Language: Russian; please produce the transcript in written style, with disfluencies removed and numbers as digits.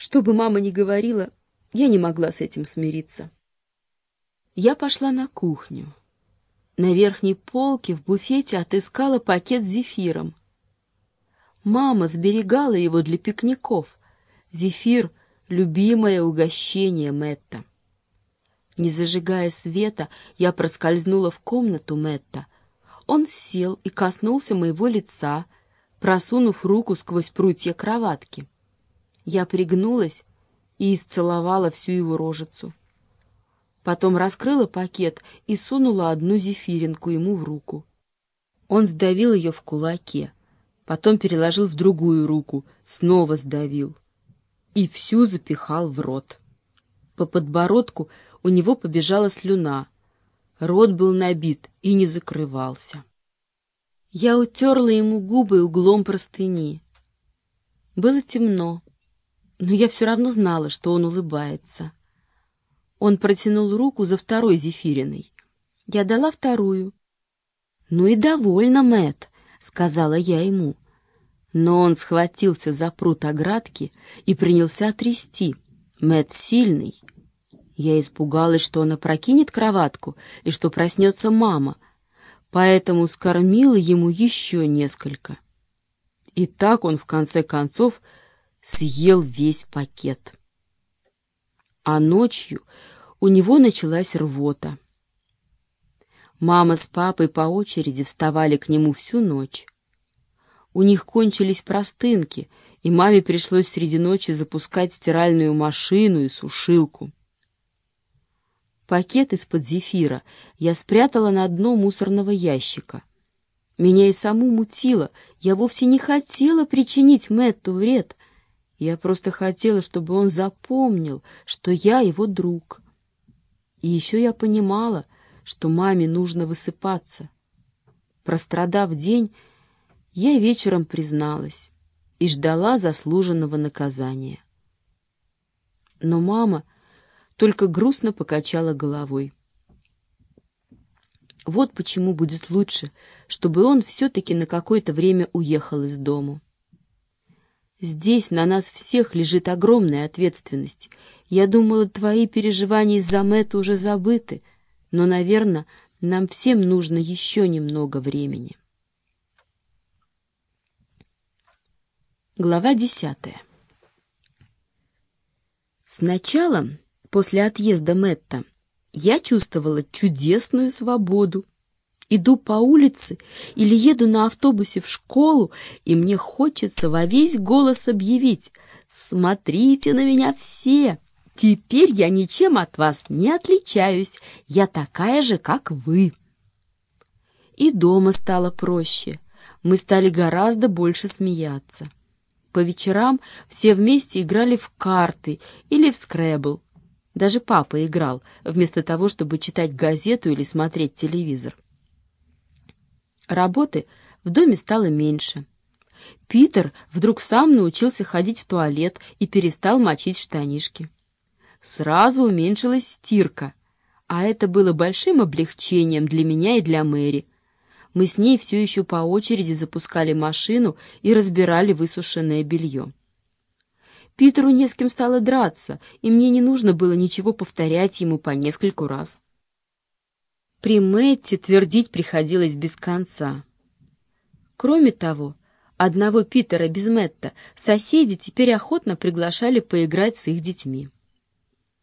Что бы мама ни говорила, я не могла с этим смириться. Я пошла на кухню. На верхней полке в буфете отыскала пакет с зефиром. Мама сберегала его для пикников. Зефир — любимое угощение Мэтта. Не зажигая света, я проскользнула в комнату Мэтта. Он сел и коснулся моего лица, просунув руку сквозь прутья кроватки. Я пригнулась и исцеловала всю его рожицу. Потом раскрыла пакет и сунула одну зефиринку ему в руку. Он сдавил ее в кулаке, потом переложил в другую руку, снова сдавил и всю запихал в рот. По подбородку у него побежала слюна, рот был набит и не закрывался. Я утерла ему губы углом простыни. Было темно, но я все равно знала, что он улыбается. Он протянул руку за второй зефириной. Я дала вторую. «Ну и довольно, Мэтт», — сказала я ему. Но он схватился за прут оградки и принялся трясти. Мэтт сильный. Я испугалась, что он опрокинет кроватку и что проснется мама, поэтому скормила ему еще несколько. И так он, в конце концов, съел весь пакет. А ночью у него началась рвота. Мама с папой по очереди вставали к нему всю ночь. У них кончились простынки, и маме пришлось среди ночи запускать стиральную машину и сушилку. Пакет из-под зефира я спрятала на дно мусорного ящика. Меня и саму мутило, я вовсе не хотела причинить Мэтту вред. Я просто хотела, чтобы он запомнил, что я его друг. И еще я понимала, что маме нужно высыпаться. Прострадав день, я вечером призналась и ждала заслуженного наказания. Но мама только грустно покачала головой. Вот почему будет лучше, чтобы он все-таки на какое-то время уехал из дому. Здесь на нас всех лежит огромная ответственность. Я думала, твои переживания из-за Мэтта уже забыты, но, наверное, нам всем нужно еще немного времени. Глава 10. Сначала, после отъезда Мэтта, я чувствовала чудесную свободу. Иду по улице или еду на автобусе в школу, и мне хочется во весь голос объявить: «Смотрите на меня все! Теперь я ничем от вас не отличаюсь, я такая же, как вы». И дома стало проще, мы стали гораздо больше смеяться. По вечерам все вместе играли в карты или в скребл. Даже папа играл, вместо того, чтобы читать газету или смотреть телевизор. Работы в доме стало меньше. Питер вдруг сам научился ходить в туалет и перестал мочить штанишки. Сразу уменьшилась стирка, а это было большим облегчением для меня и для Мэри. Мы с ней все еще по очереди запускали машину и разбирали высушенное белье. Питеру не с кем стало драться, и мне не нужно было ничего повторять ему по нескольку раз. При Мэтте твердить приходилось без конца. Кроме того, одного Питера без Мэтта соседи теперь охотно приглашали поиграть с их детьми.